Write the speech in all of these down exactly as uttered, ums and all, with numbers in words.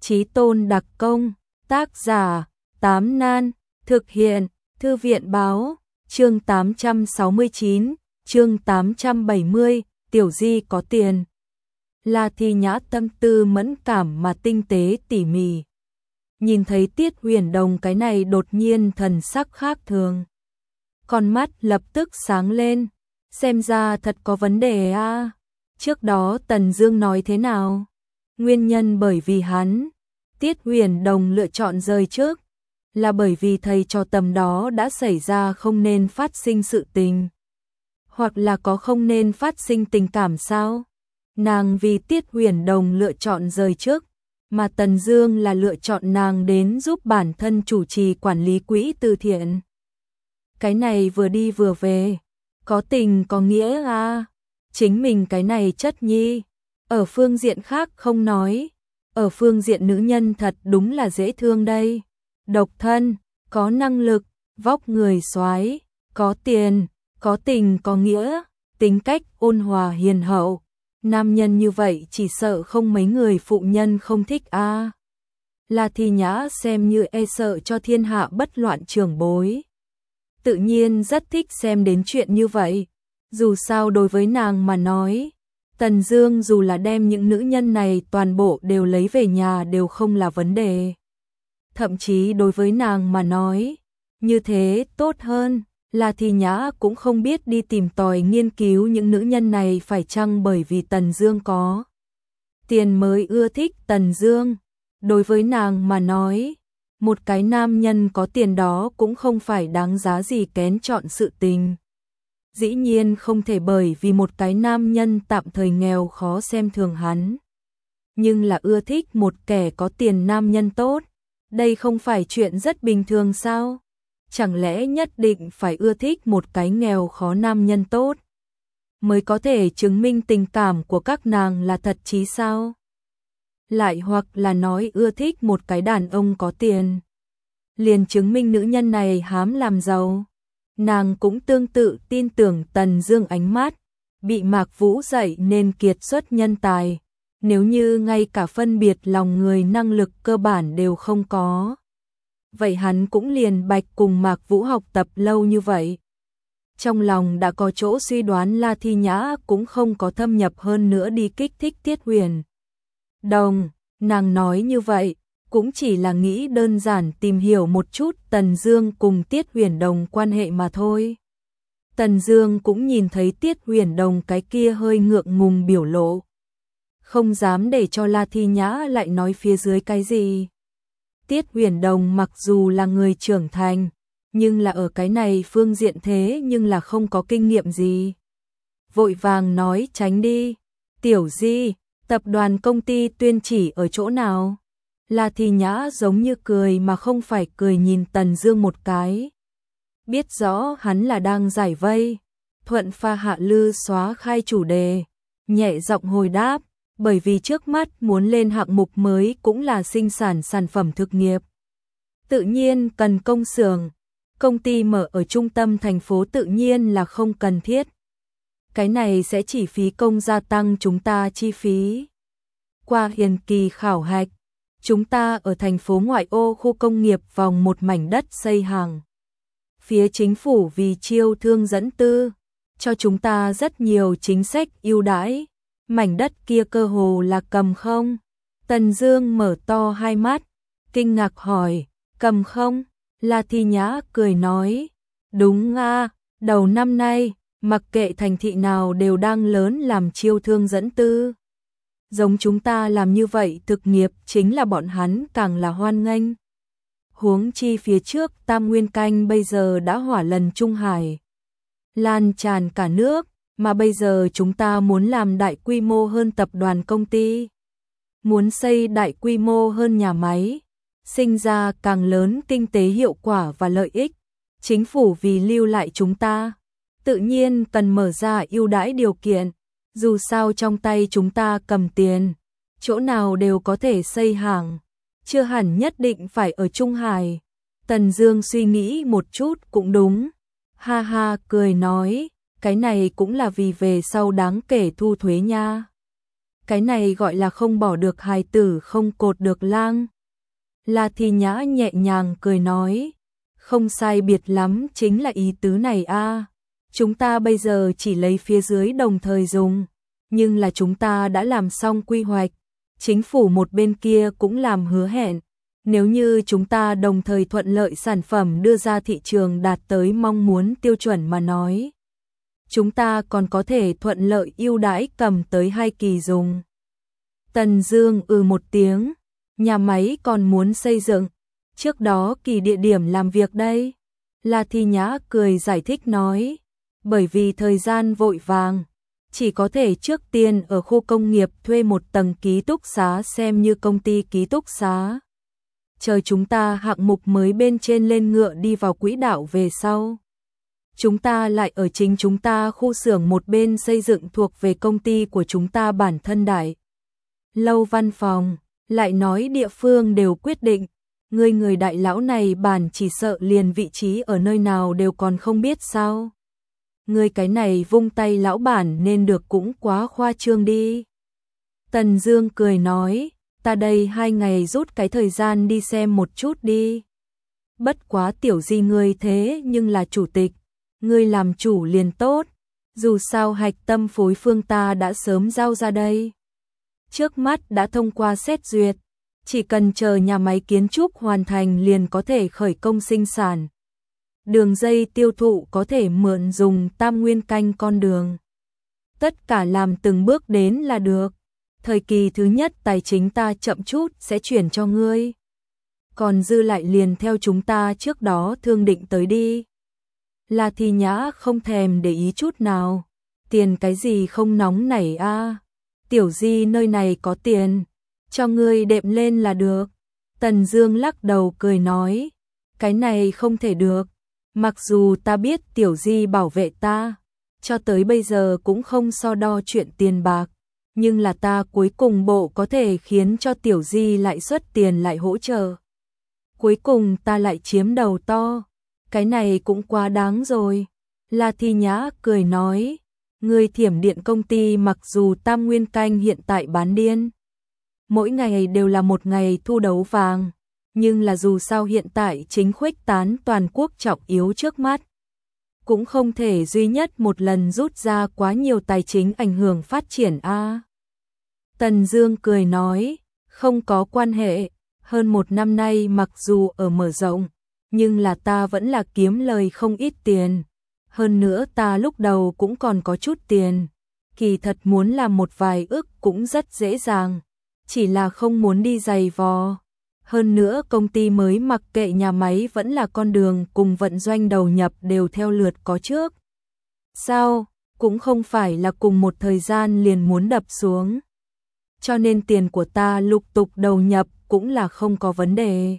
Chí tôn đặc công, tác giả, Tám Nan, thực hiện, Thư viện báo, chương tám trăm sáu mươi chín, chương tám trăm bảy mươi, Tiểu Di có tiền. La Thi Nhã tâm tư mẫn cảm mà tinh tế tỉ mỉ. Nhìn thấy Tiết Huyền Đồng cái này đột nhiên thần sắc khác thường. Con mắt lập tức sáng lên, xem ra thật có vấn đề a. À. Trước đó Tần Dương nói thế nào? Nguyên nhân bởi vì hắn, Tiết Huyền Đồng lựa chọn rời trước, là bởi vì thầy trò tầm đó đã xảy ra không nên phát sinh sự tình. Hoặc là có không nên phát sinh tình cảm sao? Nàng vì Tiết Huyền Đồng lựa chọn rời trước, mà Tần Dương là lựa chọn nàng đến giúp bản thân chủ trì quản lý quỹ từ thiện. Cái này vừa đi vừa về, có tình có nghĩa à? Chính mình cái này chất nhi, ở phương diện khác không nói, ở phương diện nữ nhân thật đúng là dễ thương đây. Độc thân, có năng lực, vóc người soái, có tiền, có tình có nghĩa, tính cách ôn hòa hiền hậu. Nam nhân như vậy chỉ sợ không mấy người phụ nhân không thích a. À. La Thi Nhã xem như e sợ cho thiên hạ bất loạn trưởng bối. Tự nhiên rất thích xem đến chuyện như vậy. Dù sao đối với nàng mà nói, Tần Dương dù là đem những nữ nhân này toàn bộ đều lấy về nhà đều không là vấn đề. Thậm chí đối với nàng mà nói, như thế tốt hơn. La Thi Nhã cũng không biết đi tìm tòi nghiên cứu những nữ nhân này phải chăng bởi vì Tần Dương có tiền mới ưa thích Tần Dương. Đối với nàng mà nói, một cái nam nhân có tiền đó cũng không phải đáng giá gì kén chọn sự tình. Dĩ nhiên không thể bởi vì một cái nam nhân tạm thời nghèo khó xem thường hắn. Nhưng là ưa thích một kẻ có tiền nam nhân tốt, đây không phải chuyện rất bình thường sao? Chẳng lẽ nhất định phải ưa thích một cái nghèo khó nam nhân tốt mới có thể chứng minh tình cảm của các nàng là thật chí sao? Lại hoặc là nói ưa thích một cái đàn ông có tiền, liền chứng minh nữ nhân này hám làm giàu. Nàng cũng tương tự tin tưởng Tần Dương ánh mắt, bị Mạc Vũ dạy nên kiệt xuất nhân tài. Nếu như ngay cả phân biệt lòng người năng lực cơ bản đều không có, vậy hắn cũng liền bạch cùng Mạc Vũ học tập lâu như vậy. Trong lòng đã có chỗ suy đoán La Thi Nhã cũng không có thâm nhập hơn nữa đi kích thích Tiết Huyền Đồng. Nàng nói như vậy, cũng chỉ là nghĩ đơn giản tìm hiểu một chút Tần Dương cùng Tiết Huyền Đồng quan hệ mà thôi. Tần Dương cũng nhìn thấy Tiết Huyền Đồng cái kia hơi ngượng ngùng biểu lộ, không dám để cho La Thi Nhã lại nói phía dưới cái gì. Tiết Huyền Đồng mặc dù là người trưởng thành, nhưng là ở cái này phương diện thế nhưng là không có kinh nghiệm gì. Vội vàng nói tránh đi. Tiểu Di, tập đoàn công ty tuyên chỉ ở chỗ nào? La Thi Nhã giống như cười mà không phải cười nhìn Tần Dương một cái. Biết rõ hắn là đang giải vây, thuận pha hạ lư xóa khai chủ đề, nhẹ giọng hồi đáp, bởi vì trước mắt muốn lên hạng mục mới cũng là sinh sản sản phẩm thực nghiệp. Tự nhiên cần công xưởng, công ty mở ở trung tâm thành phố tự nhiên là không cần thiết. Cái này sẽ chỉ phí công gia tăng chúng ta chi phí. Qua hiền kỳ khảo hạch, chúng ta ở thành phố ngoại ô khu công nghiệp vòng một mảnh đất xây hàng. Phía chính phủ vì chiêu thương dẫn tư, cho chúng ta rất nhiều chính sách ưu đãi. Mảnh đất kia cơ hồ là cầm không? Tần Dương mở to hai mắt, kinh ngạc hỏi, cầm không? La Thi Nhã cười nói, đúng a, à, đầu năm nay, mặc kệ thành thị nào đều đang lớn làm chiêu thương dẫn tư. Giống chúng ta làm như vậy thực nghiệp chính là bọn hắn càng là hoan nghênh. Huống chi phía trước Tam Nguyên Canh bây giờ đã hỏa lần Trung Hải, lan tràn cả nước. Mà bây giờ chúng ta muốn làm đại quy mô hơn tập đoàn công ty, muốn xây đại quy mô hơn nhà máy, sinh ra càng lớn kinh tế hiệu quả và lợi ích. Chính phủ vì lưu lại chúng ta, tự nhiên cần mở ra ưu đãi điều kiện. Dù sao trong tay chúng ta cầm tiền, chỗ nào đều có thể xây hàng, chưa hẳn nhất định phải ở Trung Hải. Tần Dương suy nghĩ một chút cũng đúng, ha ha cười nói, cái này cũng là vì về sau đáng kể thu thuế nha. Cái này gọi là không bỏ được hài tử không cột được lang. La Thi Nhã nhẹ nhàng cười nói, không sai biệt lắm chính là ý tứ này a. Chúng ta bây giờ chỉ lấy phía dưới đồng thời dùng, nhưng là chúng ta đã làm xong quy hoạch, chính phủ một bên kia cũng làm hứa hẹn, nếu như chúng ta đồng thời thuận lợi sản phẩm đưa ra thị trường đạt tới mong muốn tiêu chuẩn mà nói, chúng ta còn có thể thuận lợi ưu đãi cầm tới hai kỳ dùng. Tần Dương ừ một tiếng, nhà máy còn muốn xây dựng, trước đó kỳ địa điểm làm việc đây. La Thi Nhã cười giải thích nói, bởi vì thời gian vội vàng, chỉ có thể trước tiên ở khu công nghiệp thuê một tầng ký túc xá xem như công ty ký túc xá. Chờ chúng ta hạng mục mới bên trên lên ngựa đi vào quỹ đạo về sau, chúng ta lại ở chính chúng ta khu xưởng một bên xây dựng thuộc về công ty của chúng ta bản thân đại lâu văn phòng, lại nói địa phương đều quyết định, người người đại lão này bản chỉ sợ liền vị trí ở nơi nào đều còn không biết sao. Người cái này vung tay lão bản nên được cũng quá khoa trương đi. Tần Dương cười nói, ta đây hai ngày rút cái thời gian đi xem một chút đi. Bất quá Tiểu Di ngươi thế nhưng là chủ tịch, ngươi làm chủ liền tốt, dù sao hạch tâm phối phương ta đã sớm giao ra đây. Trước mắt đã thông qua xét duyệt, chỉ cần chờ nhà máy kiến trúc hoàn thành liền có thể khởi công sinh sản. Đường dây tiêu thụ có thể mượn dùng tam nguyên canh con đường. Tất cả làm từng bước đến là được. Thời kỳ thứ nhất tài chính ta chậm chút sẽ chuyển cho ngươi. Còn dư lại liền theo chúng ta trước đó thương định tới đi. La Thi Nhã không thèm để ý chút nào. Tiền cái gì không nóng nảy a? À? Tiểu Di nơi này có tiền, cho ngươi đệm lên là được. Tần Dương lắc đầu cười nói, cái này không thể được. Mặc dù ta biết Tiểu Di bảo vệ ta, cho tới bây giờ cũng không so đo chuyện tiền bạc, nhưng là ta cuối cùng bộ có thể khiến cho Tiểu Di lại xuất tiền lại hỗ trợ. Cuối cùng ta lại chiếm đầu to, cái này cũng quá đáng rồi. La Thi Nhã cười nói, người Thiểm Điện công ty mặc dù tam nguyên canh hiện tại bán điên, mỗi ngày đều là một ngày thu đấu vàng, nhưng là dù sao hiện tại chính khuếch tán toàn quốc trọng yếu trước mắt, cũng không thể duy nhất một lần rút ra quá nhiều tài chính ảnh hưởng phát triển a. Tần Dương cười nói, không có quan hệ, hơn một năm nay mặc dù ở mở rộng, nhưng là ta vẫn là kiếm lời không ít tiền. Hơn nữa ta lúc đầu cũng còn có chút tiền, kỳ thật muốn làm một vài ước cũng rất dễ dàng, chỉ là không muốn đi giày vò. Hơn nữa công ty mới mặc kệ nhà máy vẫn là con đường cùng vận doanh đầu nhập đều theo lượt có trước. Sao, cũng không phải là cùng một thời gian liền muốn đập xuống. Cho nên tiền của ta lục tục đầu nhập cũng là không có vấn đề.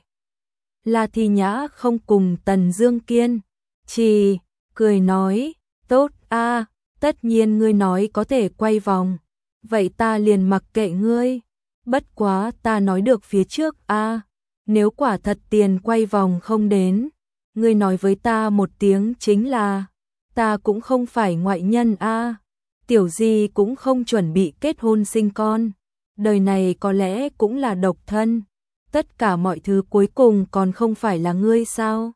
La Thi Nhã không cùng Tần Dương kiên trì, cười nói, tốt a, à, tất nhiên ngươi nói có thể quay vòng, vậy ta liền mặc kệ ngươi. Bất quá ta nói được phía trước a, à, nếu quả thật tiền quay vòng không đến, ngươi nói với ta một tiếng chính là, ta cũng không phải ngoại nhân a, à, Tiểu Di cũng không chuẩn bị kết hôn sinh con, đời này có lẽ cũng là độc thân, tất cả mọi thứ cuối cùng còn không phải là ngươi sao?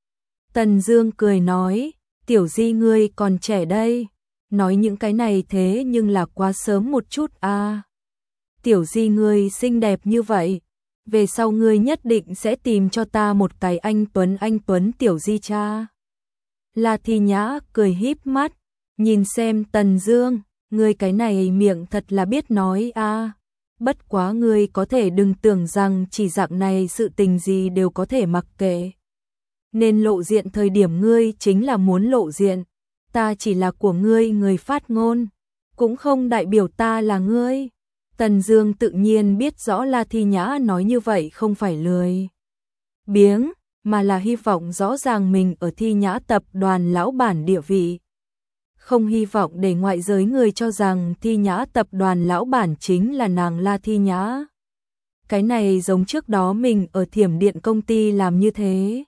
Tần Dương cười nói, Tiểu Di ngươi còn trẻ đây, nói những cái này thế nhưng là quá sớm một chút a. À. Tiểu Di ngươi xinh đẹp như vậy, về sau ngươi nhất định sẽ tìm cho ta một cái anh tuấn anh tuấn Tiểu Di cha. La Thi Nhã cười híp mắt, nhìn xem Tần Dương, ngươi cái này miệng thật là biết nói a. À. Bất quá ngươi có thể đừng tưởng rằng chỉ dạng này sự tình gì đều có thể mặc kệ. Nên lộ diện thời điểm ngươi chính là muốn lộ diện, ta chỉ là của ngươi người phát ngôn, cũng không đại biểu ta là ngươi. Tần Dương tự nhiên biết rõ La Thi Nhã nói như vậy không phải lười biếng, mà là hy vọng rõ ràng mình ở Thi Nhã tập đoàn lão bản địa vị. Không hy vọng để ngoại giới người cho rằng Thi Nhã tập đoàn lão bản chính là nàng La Thi Nhã. Cái này giống trước đó mình ở Thiểm Điện công ty làm như thế.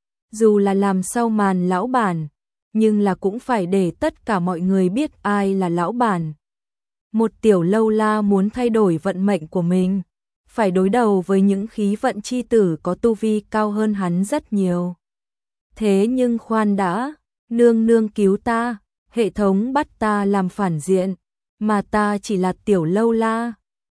Dù là làm sau màn lão bản, nhưng là cũng phải để tất cả mọi người biết ai là lão bản. Một tiểu lâu la muốn thay đổi vận mệnh của mình, phải đối đầu với những khí vận chi tử có tu vi cao hơn hắn rất nhiều. Thế nhưng khoan đã, nương nương cứu ta, hệ thống bắt ta làm phản diện, mà ta chỉ là tiểu lâu la.